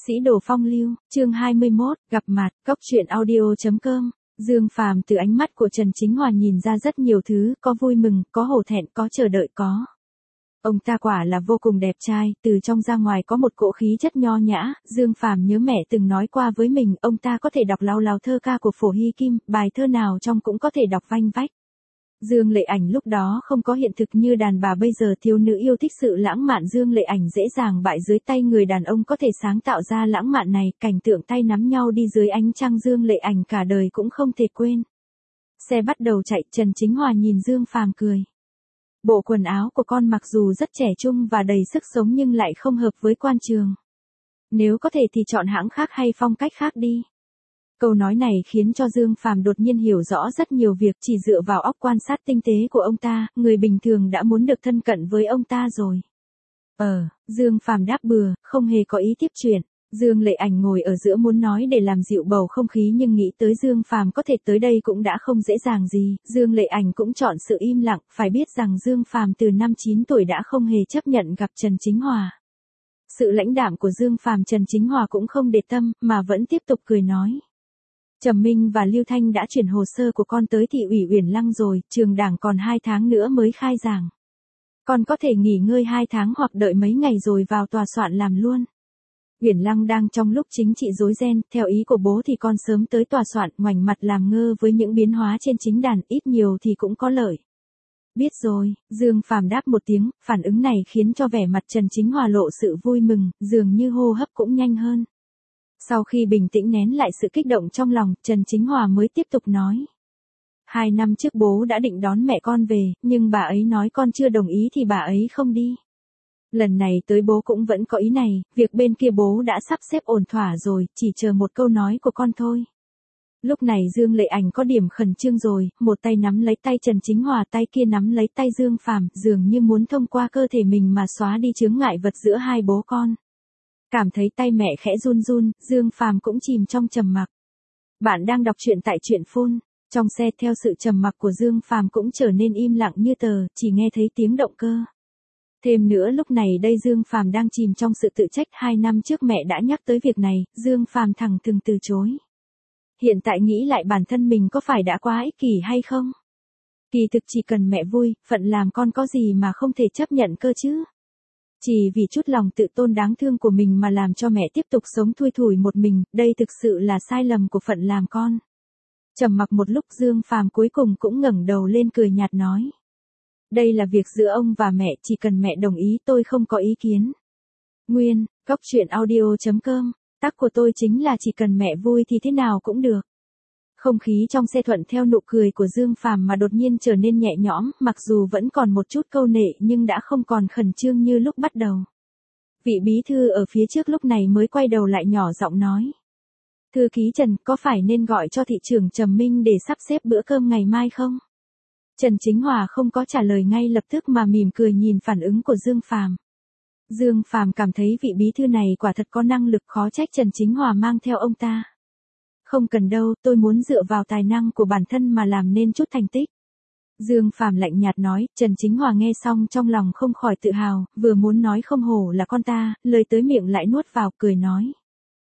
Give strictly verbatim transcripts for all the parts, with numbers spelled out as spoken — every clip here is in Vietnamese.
Sĩ đồ phong lưu, chương hai mươi mốt, gặp mặt, cốc truyện audio chấm com. Dương Phàm từ ánh mắt của Trần Chính Hòa nhìn ra rất nhiều thứ, có vui mừng, có hổ thẹn, có chờ đợi có. Ông ta quả là vô cùng đẹp trai, từ trong ra ngoài có một cỗ khí chất nho nhã, Dương Phàm nhớ mẹ từng nói qua với mình, ông ta có thể đọc láo láo thơ ca của Phổ Hy Kim, bài thơ nào trong cũng có thể đọc vanh vách. Dương Lệ Ảnh lúc đó không có hiện thực như đàn bà bây giờ, thiếu nữ yêu thích sự lãng mạn, Dương Lệ Ảnh dễ dàng bại dưới tay người đàn ông có thể sáng tạo ra lãng mạn này, cảnh tượng tay nắm nhau đi dưới ánh trăng Dương Lệ Ảnh cả đời cũng không thể quên. Xe bắt đầu chạy, Trần Chính Hòa nhìn Dương Phàm cười. Bộ quần áo của con mặc dù rất trẻ trung và đầy sức sống nhưng lại không hợp với quan trường. Nếu có thể thì chọn hãng khác hay phong cách khác đi. Câu nói này khiến cho Dương Phàm đột nhiên hiểu rõ rất nhiều việc, chỉ dựa vào óc quan sát tinh tế của ông ta, người bình thường đã muốn được thân cận với ông ta rồi. Ờ, Dương Phàm đáp bừa, không hề có ý tiếp chuyện. Dương Lệ Ảnh ngồi ở giữa muốn nói để làm dịu bầu không khí nhưng nghĩ tới Dương Phàm có thể tới đây cũng đã không dễ dàng gì, Dương Lệ Ảnh cũng chọn sự im lặng, phải biết rằng Dương Phàm từ năm chín tuổi đã không hề chấp nhận gặp Trần Chính Hòa. Sự lãnh đạm của Dương Phàm Trần Chính Hòa cũng không để tâm, mà vẫn tiếp tục cười nói. Trầm Minh và Lưu Thanh đã chuyển hồ sơ của con tới thị ủy Uyển Lăng rồi, trường đảng còn hai tháng nữa mới khai giảng. Con có thể nghỉ ngơi hai tháng hoặc đợi mấy ngày rồi vào tòa soạn làm luôn. Uyển Lăng đang trong lúc chính trị rối ren, theo ý của bố thì con sớm tới tòa soạn, ngoảnh mặt làm ngơ với những biến hóa trên chính đàn, ít nhiều thì cũng có lợi. Biết rồi, Dương Phàm đáp một tiếng, phản ứng này khiến cho vẻ mặt Trần Chính Hòa lộ sự vui mừng, dường như hô hấp cũng nhanh hơn. Sau khi bình tĩnh nén lại sự kích động trong lòng, Trần Chính Hòa mới tiếp tục nói. Hai năm trước bố đã định đón mẹ con về, nhưng bà ấy nói con chưa đồng ý thì bà ấy không đi. Lần này tới bố cũng vẫn có ý này, việc bên kia bố đã sắp xếp ổn thỏa rồi, chỉ chờ một câu nói của con thôi. Lúc này Dương Lệ Ảnh có điểm khẩn trương rồi, một tay nắm lấy tay Trần Chính Hòa, tay kia nắm lấy tay Dương Phàm, dường như muốn thông qua cơ thể mình mà xóa đi chướng ngại vật giữa hai bố con. Cảm thấy tay mẹ khẽ run run, Dương Phàm cũng chìm trong trầm mặc. Bạn đang đọc truyện tại truyện phun. Trong xe theo sự trầm mặc của Dương Phàm cũng trở nên im lặng như tờ, chỉ nghe thấy tiếng động cơ. Thêm nữa lúc này đây Dương Phàm đang chìm trong sự tự trách, hai năm trước mẹ đã nhắc tới việc này, Dương Phàm thẳng thừng từ chối. Hiện tại nghĩ lại bản thân mình có phải đã quá ích kỷ hay không? Kỳ thực chỉ cần mẹ vui, phận làm con có gì mà không thể chấp nhận cơ chứ? Chỉ vì chút lòng tự tôn đáng thương của mình mà làm cho mẹ tiếp tục sống thui thủi một mình, đây thực sự là sai lầm của phận làm con. Trầm mặc một lúc Dương Phàm cuối cùng cũng ngẩng đầu lên cười nhạt nói. Đây là việc giữa ông và mẹ, chỉ cần mẹ đồng ý tôi không có ý kiến. Nguyên, cốc truyện audio chấm com, tắc của tôi chính là chỉ cần mẹ vui thì thế nào cũng được. Không khí trong xe thuận theo nụ cười của Dương Phàm mà đột nhiên trở nên nhẹ nhõm, mặc dù vẫn còn một chút câu nệ nhưng đã không còn khẩn trương như lúc bắt đầu. Vị bí thư ở phía trước lúc này mới quay đầu lại nhỏ giọng nói. Thư ký Trần, có phải nên gọi cho thị trưởng Trầm Minh để sắp xếp bữa cơm ngày mai không? Trần Chính Hòa không có trả lời ngay lập tức mà mỉm cười nhìn phản ứng của Dương Phàm. Dương Phàm cảm thấy vị bí thư này quả thật có năng lực, khó trách Trần Chính Hòa mang theo ông ta. Không cần đâu, tôi muốn dựa vào tài năng của bản thân mà làm nên chút thành tích. Dương Phàm lạnh nhạt nói, Trần Chính Hòa nghe xong trong lòng không khỏi tự hào, vừa muốn nói không hổ là con ta, lời tới miệng lại nuốt vào, cười nói.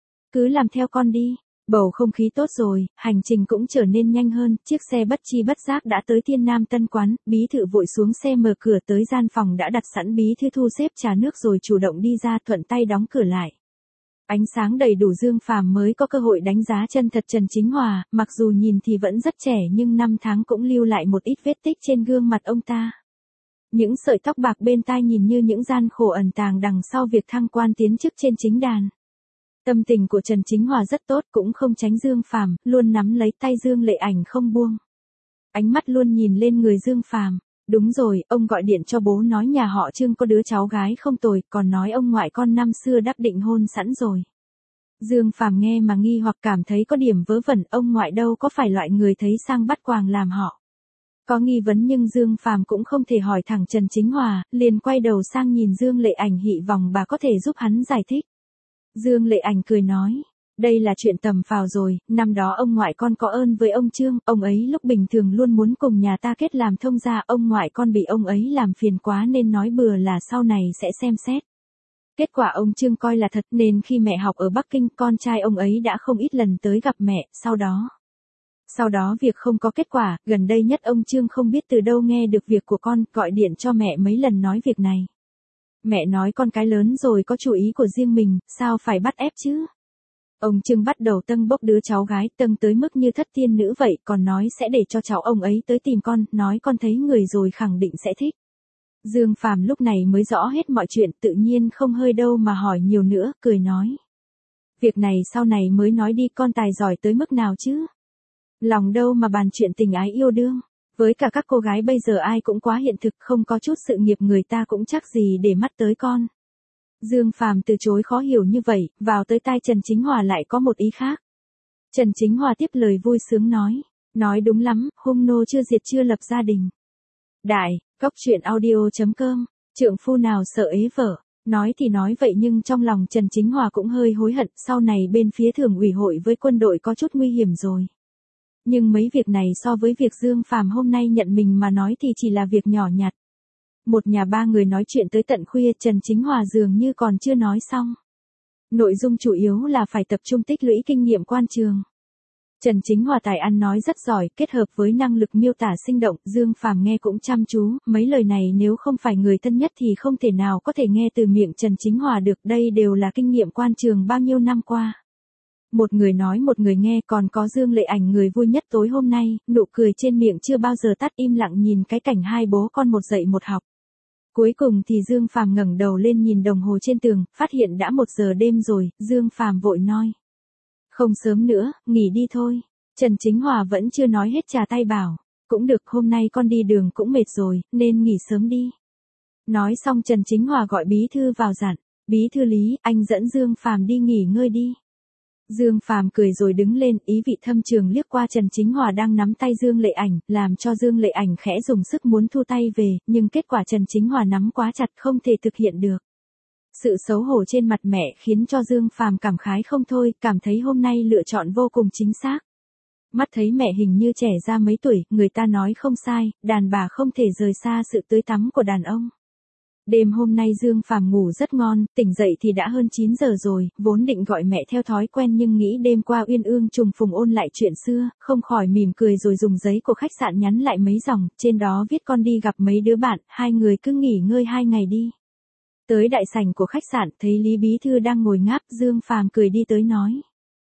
Cứ làm theo con đi. Bầu không khí tốt rồi, hành trình cũng trở nên nhanh hơn, chiếc xe bất chi bất giác đã tới Thiên Nam Tân Quán, bí thư vội xuống xe mở cửa tới gian phòng đã đặt sẵn, bí thư thu xếp trà nước rồi chủ động đi ra, thuận tay đóng cửa lại. Ánh sáng đầy đủ Dương Phàm mới có cơ hội đánh giá chân thật Trần Chính Hòa, mặc dù nhìn thì vẫn rất trẻ nhưng năm tháng cũng lưu lại một ít vết tích trên gương mặt ông ta. Những sợi tóc bạc bên tai nhìn như những gian khổ ẩn tàng đằng sau việc thăng quan tiến chức trên chính đàn. Tâm tình của Trần Chính Hòa rất tốt, cũng không tránh Dương Phàm, luôn nắm lấy tay Dương Lệ Ảnh không buông. Ánh mắt luôn nhìn lên người Dương Phàm. Đúng rồi, ông gọi điện cho bố nói nhà họ Trương có đứa cháu gái không tồi, còn nói ông ngoại con năm xưa đáp định hôn sẵn rồi. Dương Phàm nghe mà nghi hoặc cảm thấy có điểm vớ vẩn, ông ngoại đâu có phải loại người thấy sang bắt quàng làm họ. Có nghi vấn nhưng Dương Phàm cũng không thể hỏi thẳng Trần Chính Hòa, liền quay đầu sang nhìn Dương Lệ Ảnh hy vọng bà có thể giúp hắn giải thích. Dương Lệ Ảnh cười nói, đây là chuyện tầm phào rồi, năm đó ông ngoại con có ơn với ông Trương, ông ấy lúc bình thường luôn muốn cùng nhà ta kết làm thông gia, ông ngoại con bị ông ấy làm phiền quá nên nói bừa là sau này sẽ xem xét. Kết quả ông Trương coi là thật nên khi mẹ học ở Bắc Kinh, con trai ông ấy đã không ít lần tới gặp mẹ, sau đó. Sau đó việc không có kết quả, gần đây nhất ông Trương không biết từ đâu nghe được việc của con, gọi điện cho mẹ mấy lần nói việc này. Mẹ nói con cái lớn rồi có chủ ý của riêng mình, sao phải bắt ép chứ? Ông Trương bắt đầu tâng bốc đứa cháu gái, tâng tới mức như thất tiên nữ vậy, còn nói sẽ để cho cháu ông ấy tới tìm con, nói con thấy người rồi khẳng định sẽ thích. Dương Phàm lúc này mới rõ hết mọi chuyện, tự nhiên không hơi đâu mà hỏi nhiều nữa, cười nói. Việc này sau này mới nói đi, con tài giỏi tới mức nào chứ? Lòng đâu mà bàn chuyện tình ái yêu đương. Với cả các cô gái bây giờ ai cũng quá hiện thực, không có chút sự nghiệp người ta cũng chắc gì để mắt tới con. Dương Phàm từ chối khó hiểu như vậy, vào tới tai Trần Chính Hòa lại có một ý khác. Trần Chính Hòa tiếp lời vui sướng nói. Nói đúng lắm, hung nô chưa diệt chưa lập gia đình. Đại, cóc truyện audio chấm com, trượng phu nào sợ ế vợ. Nói thì nói vậy nhưng trong lòng Trần Chính Hòa cũng hơi hối hận, sau này bên phía thường ủy hội với quân đội có chút nguy hiểm rồi. Nhưng mấy việc này so với việc Dương Phàm hôm nay nhận mình mà nói thì chỉ là việc nhỏ nhặt. Một nhà ba người nói chuyện tới tận khuya, Trần Chính Hòa dường như còn chưa nói xong. Nội dung chủ yếu là phải tập trung tích lũy kinh nghiệm quan trường. Trần Chính Hòa tài ăn nói rất giỏi, kết hợp với năng lực miêu tả sinh động, Dương Phàm nghe cũng chăm chú, mấy lời này nếu không phải người thân nhất thì không thể nào có thể nghe từ miệng Trần Chính Hòa được, đây đều là kinh nghiệm quan trường bao nhiêu năm qua. Một người nói một người nghe, còn có Dương Lệ Ảnh người vui nhất tối hôm nay, nụ cười trên miệng chưa bao giờ tắt, im lặng nhìn cái cảnh hai bố con một dạy một học. Cuối cùng thì Dương Phàm ngẩng đầu lên nhìn đồng hồ trên tường, phát hiện đã một giờ đêm rồi, Dương Phàm vội nói. Không sớm nữa, nghỉ đi thôi. Trần Chính Hòa vẫn chưa nói hết trà tay bảo. Cũng được, hôm nay con đi đường cũng mệt rồi, nên nghỉ sớm đi. Nói xong Trần Chính Hòa gọi bí thư vào dặn. Bí thư Lý, anh dẫn Dương Phàm đi nghỉ ngơi đi. Dương Phàm cười rồi đứng lên, ý vị thâm trường liếc qua Trần Chính Hòa đang nắm tay Dương Lệ Ảnh, làm cho Dương Lệ Ảnh khẽ dùng sức muốn thu tay về, nhưng kết quả Trần Chính Hòa nắm quá chặt không thể thực hiện được. Sự xấu hổ trên mặt mẹ khiến cho Dương Phàm cảm khái không thôi, cảm thấy hôm nay lựa chọn vô cùng chính xác. Mắt thấy mẹ hình như trẻ ra mấy tuổi, người ta nói không sai, đàn bà không thể rời xa sự tưới tắm của đàn ông. Đêm hôm nay Dương Phàm ngủ rất ngon, tỉnh dậy thì đã hơn chín giờ rồi, vốn định gọi mẹ theo thói quen nhưng nghĩ đêm qua uyên ương trùng phùng ôn lại chuyện xưa, không khỏi mỉm cười rồi dùng giấy của khách sạn nhắn lại mấy dòng, trên đó viết con đi gặp mấy đứa bạn, hai người cứ nghỉ ngơi hai ngày đi. Tới đại sảnh của khách sạn, thấy Lý Bí Thư đang ngồi ngáp, Dương Phàm cười đi tới nói.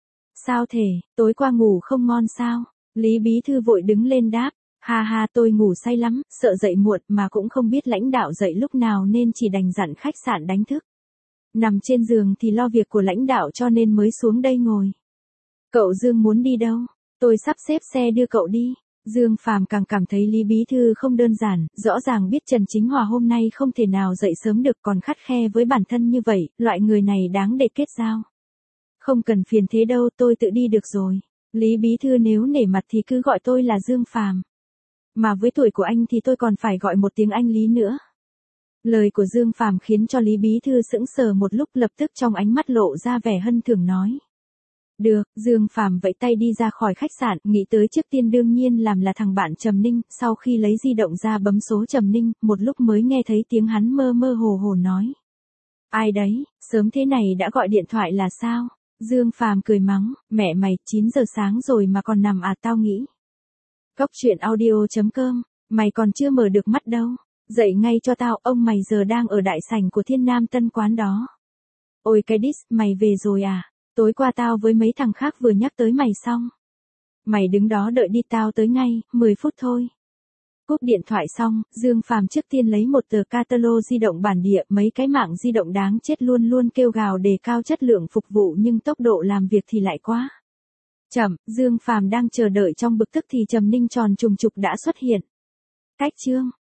Sao thể, tối qua ngủ không ngon sao? Lý Bí Thư vội đứng lên đáp. Ha ha, tôi ngủ say lắm, sợ dậy muộn mà cũng không biết lãnh đạo dậy lúc nào nên chỉ đành dặn khách sạn đánh thức. Nằm trên giường thì lo việc của lãnh đạo cho nên mới xuống đây ngồi. Cậu Dương muốn đi đâu? Tôi sắp xếp xe đưa cậu đi. Dương Phàm càng cảm thấy Lý Bí Thư không đơn giản, rõ ràng biết Trần Chính Hòa hôm nay không thể nào dậy sớm được còn khắt khe với bản thân như vậy, loại người này đáng để kết giao. Không cần phiền thế đâu, tôi tự đi được rồi. Lý Bí Thư nếu nể mặt thì cứ gọi tôi là Dương Phàm. Mà với tuổi của anh thì tôi còn phải gọi một tiếng anh Lý nữa. Lời của Dương Phàm khiến cho Lý Bí Thư sững sờ một lúc, lập tức trong ánh mắt lộ ra vẻ hân thưởng nói. Được, Dương Phàm vẫy tay đi ra khỏi khách sạn, nghĩ tới trước tiên đương nhiên làm là thằng bạn Trầm Ninh, sau khi lấy di động ra bấm số Trầm Ninh, một lúc mới nghe thấy tiếng hắn mơ mơ hồ hồ nói. Ai đấy, sớm thế này đã gọi điện thoại là sao? Dương Phàm cười mắng, mẹ mày, chín giờ sáng rồi mà còn nằm à, tao nghĩ. Cóc truyện audio chấm com, mày còn chưa mở được mắt đâu. Dậy ngay cho tao, ông mày giờ đang ở đại sảnh của Thiên Nam Tân Quán đó. Ôi cái đít, mày về rồi à? Tối qua tao với mấy thằng khác vừa nhắc tới mày xong. Mày đứng đó đợi đi, tao tới ngay, mười phút thôi. Cúp điện thoại xong, Dương Phàm trước tiên lấy một tờ catalog di động bản địa, mấy cái mạng di động đáng chết luôn luôn kêu gào đề cao chất lượng phục vụ nhưng tốc độ làm việc thì lại quá chậm. Dương Phàm đang chờ đợi trong bực tức thì Trầm Ninh tròn trùng trục đã xuất hiện. Cách chương